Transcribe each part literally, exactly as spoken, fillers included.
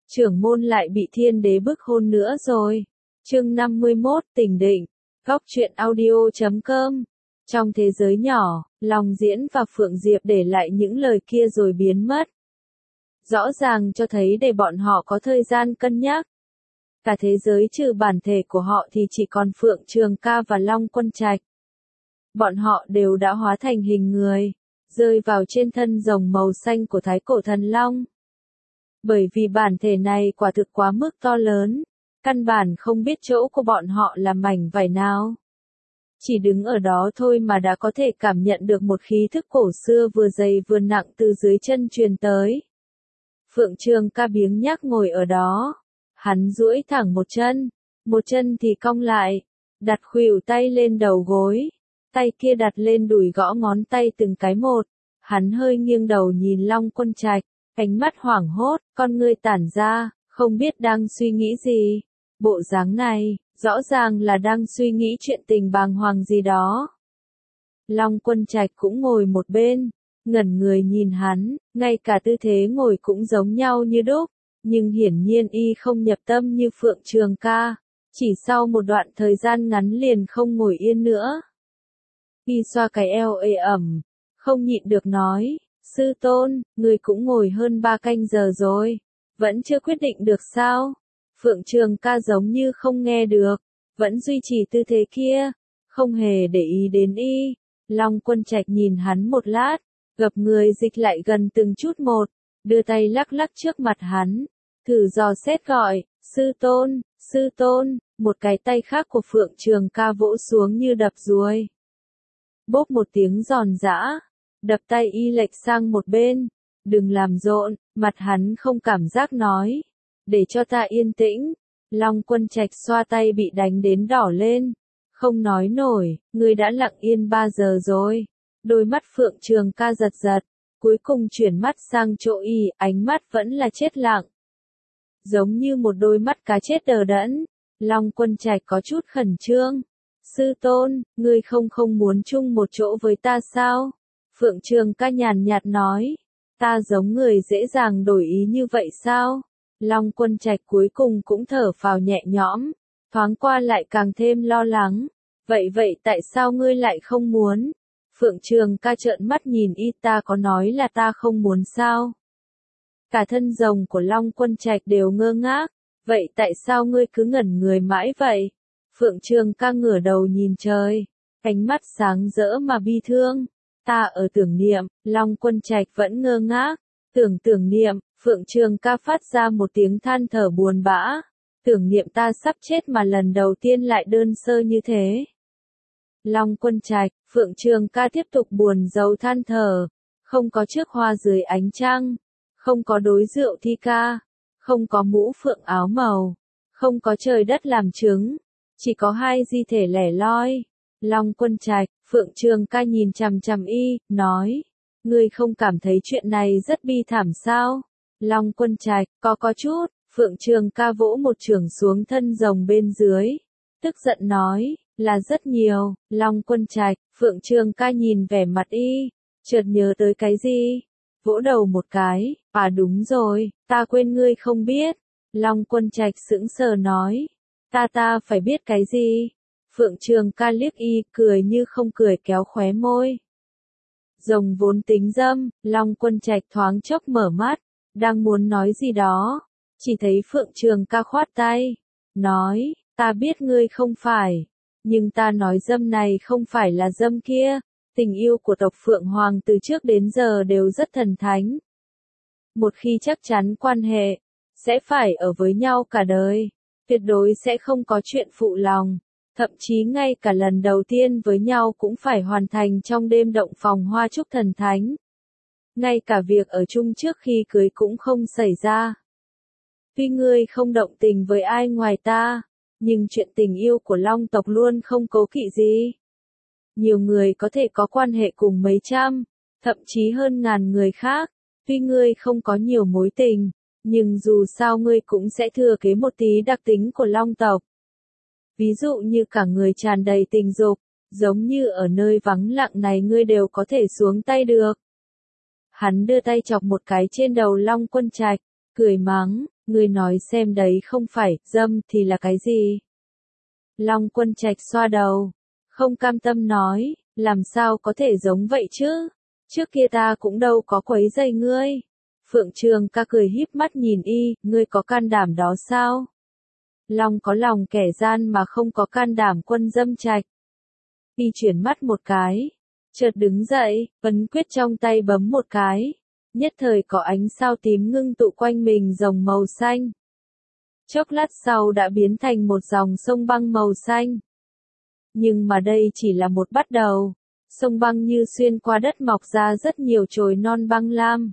trưởng môn lại bị thiên đế bức hôn nữa rồi. Chương năm mươi mốt, Tình Định. Góc truyện audio chấm com. Trong thế giới nhỏ, Long Diễn và Phượng Diệp để lại những lời kia rồi biến mất. Rõ ràng cho thấy để bọn họ có thời gian cân nhắc. Cả thế giới trừ bản thể của họ thì chỉ còn Phượng Trường Ca và Long Quân Trạch. Bọn họ đều đã hóa thành hình người, rơi vào trên thân rồng màu xanh của Thái Cổ Thần Long. Bởi vì bản thể này quả thực quá mức to lớn, căn bản không biết chỗ của bọn họ là mảnh vải nào. Chỉ đứng ở đó thôi mà đã có thể cảm nhận được một khí thức cổ xưa vừa dày vừa nặng từ dưới chân truyền tới. Phượng Trường Ca biếng nhác ngồi ở đó, hắn duỗi thẳng một chân, một chân thì cong lại, đặt khuỷu tay lên đầu gối, tay kia đặt lên đùi gõ ngón tay từng cái một. Hắn hơi nghiêng đầu nhìn Long Quân Trạch, ánh mắt hoảng hốt, con ngươi tản ra, không biết đang suy nghĩ gì. Bộ dáng này, rõ ràng là đang suy nghĩ chuyện tình bàng hoàng gì đó. Long Quân Trạch cũng ngồi một bên, ngẩn người nhìn hắn, ngay cả tư thế ngồi cũng giống nhau như đúc, nhưng hiển nhiên y không nhập tâm như Phượng Trường Ca, chỉ sau một đoạn thời gian ngắn liền không ngồi yên nữa. Y xoa cái eo ê ẩm, không nhịn được nói, sư tôn, người cũng ngồi hơn ba canh giờ rồi, vẫn chưa quyết định được sao? Phượng Trường Ca giống như không nghe được, vẫn duy trì tư thế kia, không hề để ý đến y. Long Quân Trạch nhìn hắn một lát, gập người dịch lại gần từng chút một, đưa tay lắc lắc trước mặt hắn, thử dò xét gọi, sư tôn, sư tôn, một cái tay khác của Phượng Trường Ca vỗ xuống như đập ruồi. Bốp một tiếng giòn giã, đập tay y lệch sang một bên, đừng làm rộn, mặt hắn không cảm giác nói, để cho ta yên tĩnh. Long Quân Trạch xoa tay bị đánh đến đỏ lên, không nói nổi, ngươi đã lặng yên ba giờ rồi. Đôi mắt Phượng Trường Ca giật giật, cuối cùng chuyển mắt sang chỗ y, ánh mắt vẫn là chết lặng. Giống như một đôi mắt cá chết đờ đẫn. Long Quân Trạch có chút khẩn trương. Sư tôn, ngươi không không muốn chung một chỗ với ta sao? Phượng Trường Ca nhàn nhạt nói, ta giống người dễ dàng đổi ý như vậy sao? Long Quân Trạch cuối cùng cũng thở phào nhẹ nhõm, thoáng qua lại càng thêm lo lắng. Vậy vậy tại sao ngươi lại không muốn? Phượng Trường Ca trợn mắt nhìn y, ta có nói là ta không muốn sao? Cả thân rồng của Long Quân Trạch đều ngơ ngác, vậy tại sao ngươi cứ ngẩn người mãi vậy? Phượng Trường Ca ngửa đầu nhìn trời, ánh mắt sáng rỡ mà bi thương. Ta ở tưởng niệm. Long Quân Trạch vẫn ngơ ngác, tưởng tưởng niệm. Phượng Trường Ca phát ra một tiếng than thở buồn bã, tưởng niệm ta sắp chết mà lần đầu tiên lại đơn sơ như thế. Long Quân Trạch, Phượng Trường Ca tiếp tục buồn rầu than thở, không có chiếc hoa dưới ánh trăng, không có đối rượu thi ca, không có mũ phượng áo màu, không có trời đất làm chứng, chỉ có hai di thể lẻ loi. Long Quân Trạch, Phượng Trường Ca nhìn chằm chằm y, nói, ngươi không cảm thấy chuyện này rất bi thảm sao? Long Quân Trạch, có có chút. Phượng Trường Ca vỗ một chưởng xuống thân rồng bên dưới, tức giận nói, là rất nhiều. Long Quân Trạch, Phượng Trường Ca nhìn vẻ mặt y, chợt nhớ tới cái gì, vỗ đầu một cái, à đúng rồi, ta quên ngươi không biết. Long Quân Trạch sững sờ nói, ta ta phải biết cái gì? Phượng Trường Ca liếc y, cười như không cười kéo khóe môi. Rồng vốn tính dâm. Long Quân Trạch thoáng chốc mở mắt, đang muốn nói gì đó, chỉ thấy Phượng Trường Ca khoát tay, nói, ta biết ngươi không phải, nhưng ta nói dâm này không phải là dâm kia. Tình yêu của tộc Phượng Hoàng từ trước đến giờ đều rất thần thánh. Một khi chắc chắn quan hệ, sẽ phải ở với nhau cả đời, tuyệt đối sẽ không có chuyện phụ lòng, thậm chí ngay cả lần đầu tiên với nhau cũng phải hoàn thành trong đêm động phòng hoa trúc thần thánh. Ngay cả việc ở chung trước khi cưới cũng không xảy ra. Tuy ngươi không động tình với ai ngoài ta, nhưng chuyện tình yêu của Long tộc luôn không cố kỵ gì. Nhiều người có thể có quan hệ cùng mấy trăm, thậm chí hơn ngàn người khác. Tuy ngươi không có nhiều mối tình, nhưng dù sao ngươi cũng sẽ thừa kế một tí đặc tính của Long tộc. Ví dụ như cả người tràn đầy tình dục, giống như ở nơi vắng lặng này ngươi đều có thể xuống tay được. Hắn đưa tay chọc một cái trên đầu Long Quân Trạch, cười mắng, Ngươi nói xem đấy không phải, dâm thì là cái gì? Long Quân Trạch xoa đầu, không cam tâm nói, làm sao có thể giống vậy chứ? Trước kia ta cũng đâu có quấy rầy ngươi. Phượng Trường Ca cười híp mắt nhìn y, ngươi có can đảm đó sao? Long có lòng kẻ gian mà không có can đảm quân dâm Trạch. Y chuyển mắt một cái, chợt đứng dậy, ấn quyết trong tay bấm một cái. Nhất thời có ánh sao tím ngưng tụ quanh mình rồng màu xanh. Chốc lát sau đã biến thành một dòng sông băng màu xanh. Nhưng mà đây chỉ là một bắt đầu. Sông băng như xuyên qua đất mọc ra rất nhiều chồi non băng lam.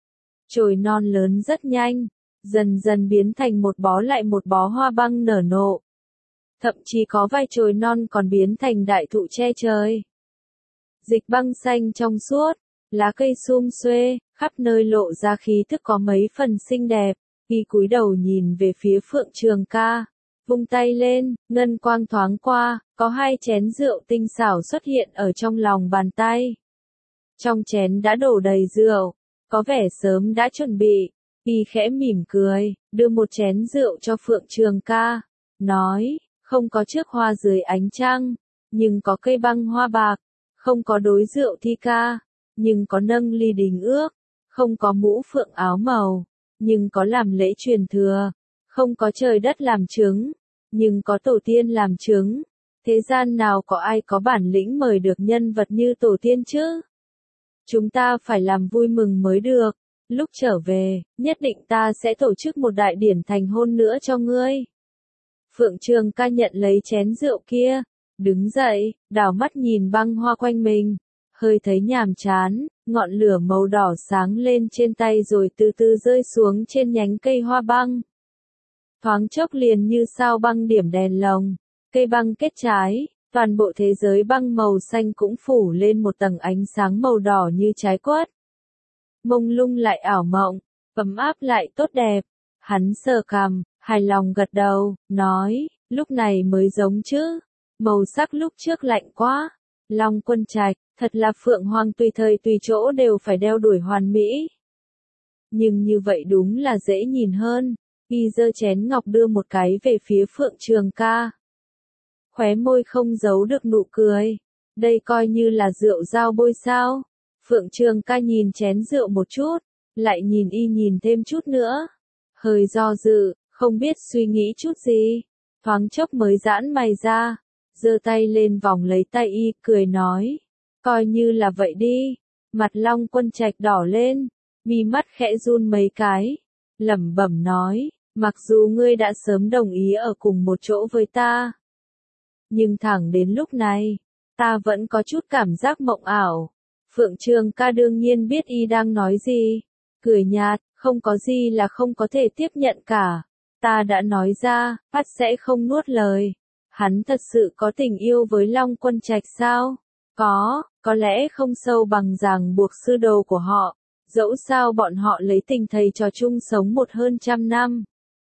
Chồi non lớn rất nhanh, dần dần biến thành một bó lại một bó hoa băng nở nộ. Thậm chí có vài chồi non còn biến thành đại thụ che trời. Dịch băng xanh trong suốt, lá cây sum xuê, khắp nơi lộ ra khí thức có mấy phần xinh đẹp. Y cúi đầu nhìn về phía Phượng Trường Ca, vung tay lên, ngân quang thoáng qua, có hai chén rượu tinh xảo xuất hiện ở trong lòng bàn tay. Trong chén đã đổ đầy rượu, có vẻ sớm đã chuẩn bị. Y khẽ mỉm cười, đưa một chén rượu cho Phượng Trường Ca, nói, không có chiếc hoa dưới ánh trăng, nhưng có cây băng hoa bạc, không có đối rượu thi ca, nhưng có nâng ly đình ước, không có mũ phượng áo màu, nhưng có làm lễ truyền thừa, không có trời đất làm chứng, nhưng có tổ tiên làm chứng. Thế gian nào có ai có bản lĩnh mời được nhân vật như tổ tiên chứ? Chúng ta phải làm vui mừng mới được. Lúc trở về, nhất định ta sẽ tổ chức một đại điển thành hôn nữa cho ngươi. Phượng Trường Ca nhận lấy chén rượu kia, đứng dậy, đảo mắt nhìn băng hoa quanh mình, hơi thấy nhàm chán, ngọn lửa màu đỏ sáng lên trên tay rồi từ từ rơi xuống trên nhánh cây hoa băng. Thoáng chốc liền như sao băng điểm đèn lồng, cây băng kết trái, toàn bộ thế giới băng màu xanh cũng phủ lên một tầng ánh sáng màu đỏ như trái quất. Mông lung lại ảo mộng, ấm áp lại tốt đẹp. Hắn sờ cằm, hài lòng gật đầu, nói, lúc này mới giống chứ. Màu sắc lúc trước lạnh quá. Long Quân Trạch, thật là Phượng Hoàng tùy thời tùy chỗ đều phải đeo đuổi hoàn mỹ. Nhưng như vậy đúng là dễ nhìn hơn. Y giơ chén ngọc đưa một cái về phía Phượng Trường Ca. Khóe môi không giấu được nụ cười. Đây coi như là rượu dao bôi sao. Phượng Trường Ca nhìn chén rượu một chút, lại nhìn y nhìn thêm chút nữa. Hơi do dự, không biết suy nghĩ chút gì. Thoáng chốc mới giãn mày ra, giơ tay lên vòng lấy tay y, cười nói. Coi như là vậy đi. Mặt Long Quân Trạch đỏ lên, mi mắt khẽ run mấy cái, lẩm bẩm nói, mặc dù ngươi đã sớm đồng ý ở cùng một chỗ với ta. Nhưng thẳng đến lúc này, ta vẫn có chút cảm giác mộng ảo. Phượng Trường Ca đương nhiên biết y đang nói gì. Cười nhạt, không có gì là không có thể tiếp nhận cả. Ta đã nói ra, phát sẽ không nuốt lời. Hắn thật sự có tình yêu với Long Quân Trạch sao? Có, có lẽ không sâu bằng ràng buộc sư đồ của họ. Dẫu sao bọn họ lấy tình thầy trò chung sống một hơn trăm năm.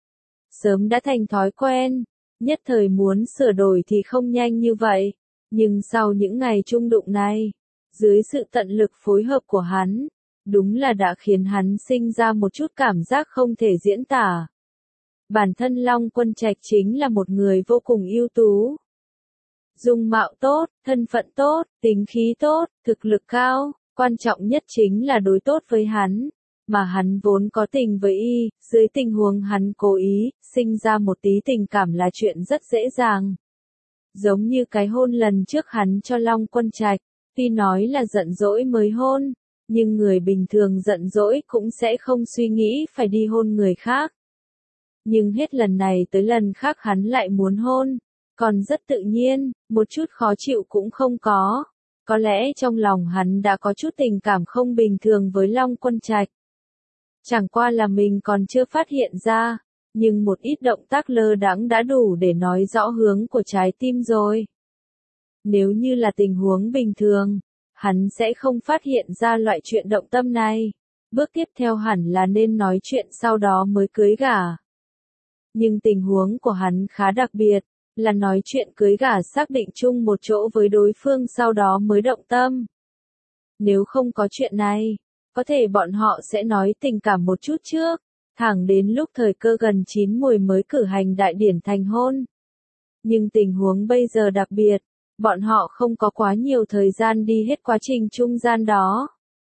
Sớm đã thành thói quen. Nhất thời muốn sửa đổi thì không nhanh như vậy. Nhưng sau những ngày chung đụng này, dưới sự tận lực phối hợp của hắn, đúng là đã khiến hắn sinh ra một chút cảm giác không thể diễn tả. Bản thân Long Quân Trạch chính là một người vô cùng ưu tú. Dung mạo tốt, thân phận tốt, tính khí tốt, thực lực cao, quan trọng nhất chính là đối tốt với hắn. Mà hắn vốn có tình với y, dưới tình huống hắn cố ý, sinh ra một tí tình cảm là chuyện rất dễ dàng. Giống như cái hôn lần trước hắn cho Long Quân Trạch, tuy nói là giận dỗi mới hôn, nhưng người bình thường giận dỗi cũng sẽ không suy nghĩ phải đi hôn người khác. Nhưng hết lần này tới lần khác hắn lại muốn hôn, còn rất tự nhiên, một chút khó chịu cũng không có. Có lẽ trong lòng hắn đã có chút tình cảm không bình thường với Long Quân Trạch. Chẳng qua là mình còn chưa phát hiện ra, nhưng một ít động tác lơ đãng đã đủ để nói rõ hướng của trái tim rồi. Nếu như là tình huống bình thường, hắn sẽ không phát hiện ra loại chuyện động tâm này. Bước tiếp theo hẳn là nên nói chuyện sau đó mới cưới gả. Nhưng tình huống của hắn khá đặc biệt, là nói chuyện cưới gả xác định chung một chỗ với đối phương sau đó mới động tâm. Nếu không có chuyện này, có thể bọn họ sẽ nói tình cảm một chút trước, Thẳng đến lúc thời cơ gần chín muồi mới cử hành đại điển thành hôn. Nhưng tình huống bây giờ đặc biệt, bọn họ không có quá nhiều thời gian đi hết quá trình trung gian đó.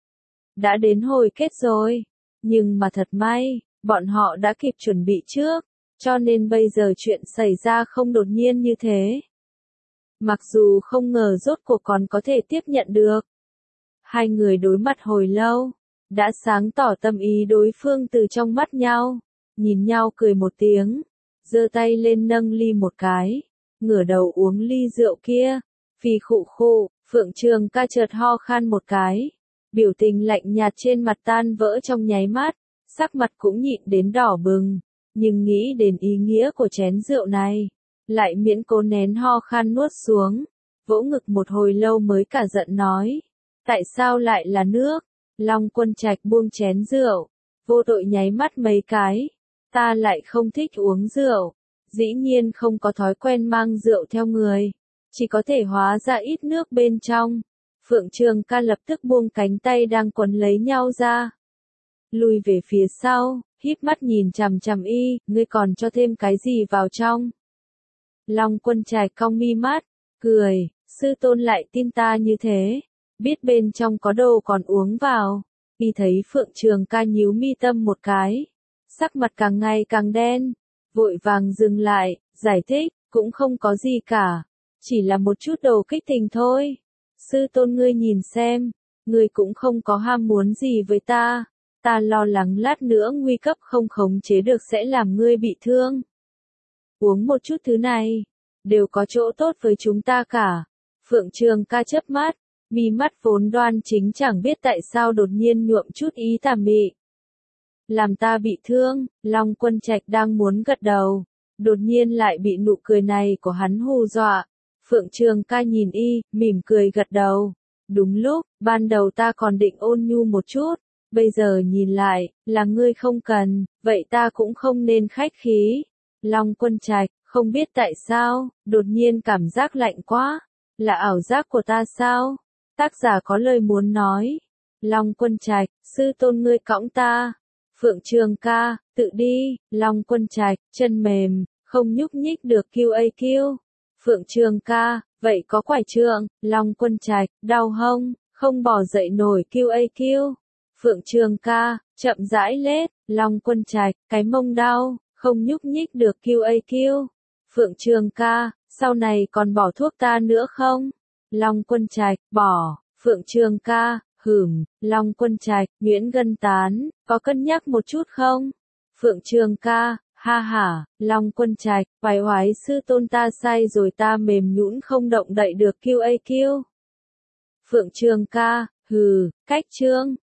Đã đến hồi kết rồi, nhưng mà thật may, bọn họ đã kịp chuẩn bị trước, cho nên bây giờ chuyện xảy ra không đột nhiên như thế. Mặc dù không ngờ rốt cuộc còn có thể tiếp nhận được. Hai người đối mặt hồi lâu, đã sáng tỏ tâm ý đối phương từ trong mắt nhau, nhìn nhau cười một tiếng, giơ tay lên nâng ly một cái, ngửa đầu uống ly rượu kia, phì khụ khụ, Phượng Trường Ca chợt ho khan một cái, biểu tình lạnh nhạt trên mặt tan vỡ trong nháy mắt, sắc mặt cũng nhịn đến đỏ bừng, nhưng nghĩ đến ý nghĩa của chén rượu này, lại miễn cố nén ho khan nuốt xuống, vỗ ngực một hồi lâu mới cả giận nói, tại sao lại là nước? Long Quân Trạch buông chén rượu, vô tội nháy mắt mấy cái, ta lại không thích uống rượu, dĩ nhiên không có thói quen mang rượu theo người, chỉ có thể hóa ra ít nước bên trong. Phượng Trường Ca lập tức buông cánh tay đang quấn lấy nhau ra, lùi về phía sau, híp mắt nhìn chằm chằm y, ngươi còn cho thêm cái gì vào trong? Long Quân Trạch cong mi mắt, cười, sư tôn lại tin ta như thế, biết bên trong có đồ còn uống vào. Y thấy Phượng Trường Ca nhíu mi tâm một cái, sắc mặt càng ngày càng đen, vội vàng dừng lại, giải thích, cũng không có gì cả, chỉ là một chút đồ kích tình thôi. Sư tôn ngươi nhìn xem, ngươi cũng không có ham muốn gì với ta, ta lo lắng lát nữa nguy cấp không khống chế được sẽ làm ngươi bị thương. Uống một chút thứ này, đều có chỗ tốt với chúng ta cả. Phượng Trường Ca chớp mắt, mi mắt vốn đoan chính chẳng biết tại sao đột nhiên nhuộm chút ý tà mị. Làm ta bị thương, Long Quân Trạch đang muốn gật đầu, đột nhiên lại bị nụ cười này của hắn hù dọa. Phượng Trường Ca nhìn y, mỉm cười gật đầu. Đúng lúc, ban đầu ta còn định ôn nhu một chút, bây giờ nhìn lại, là ngươi không cần, vậy ta cũng không nên khách khí. Long Quân Trạch, không biết tại sao, đột nhiên cảm giác lạnh quá, là ảo giác của ta sao? Tác giả có lời muốn nói. Long Quân Trạch, sư tôn ngươi cõng ta. Phượng Trường Ca, tự đi. Long Quân Trạch, chân mềm, không nhúc nhích được Q A Q. Phượng Trường Ca, vậy có quải trượng. Long Quân Trạch, đau hông, không bỏ dậy nổi Q A Q. Phượng Trường Ca, chậm rãi lết. Long Quân Trạch, cái mông đau, không nhúc nhích được Q A Q. Phượng Trường Ca, sau này còn bỏ thuốc ta nữa không? Long Quân Trạch, bỏ. Phượng Trường Ca, hửm. Long Quân Trạch, nhuyễn gân tán, có cân nhắc một chút không? Phượng Trường Ca, ha ha. Long Quân Trạch, oái oái sư tôn ta sai rồi, ta mềm nhũn không động đậy được Q A Q. Phượng Trường Ca, hừ, cách trương.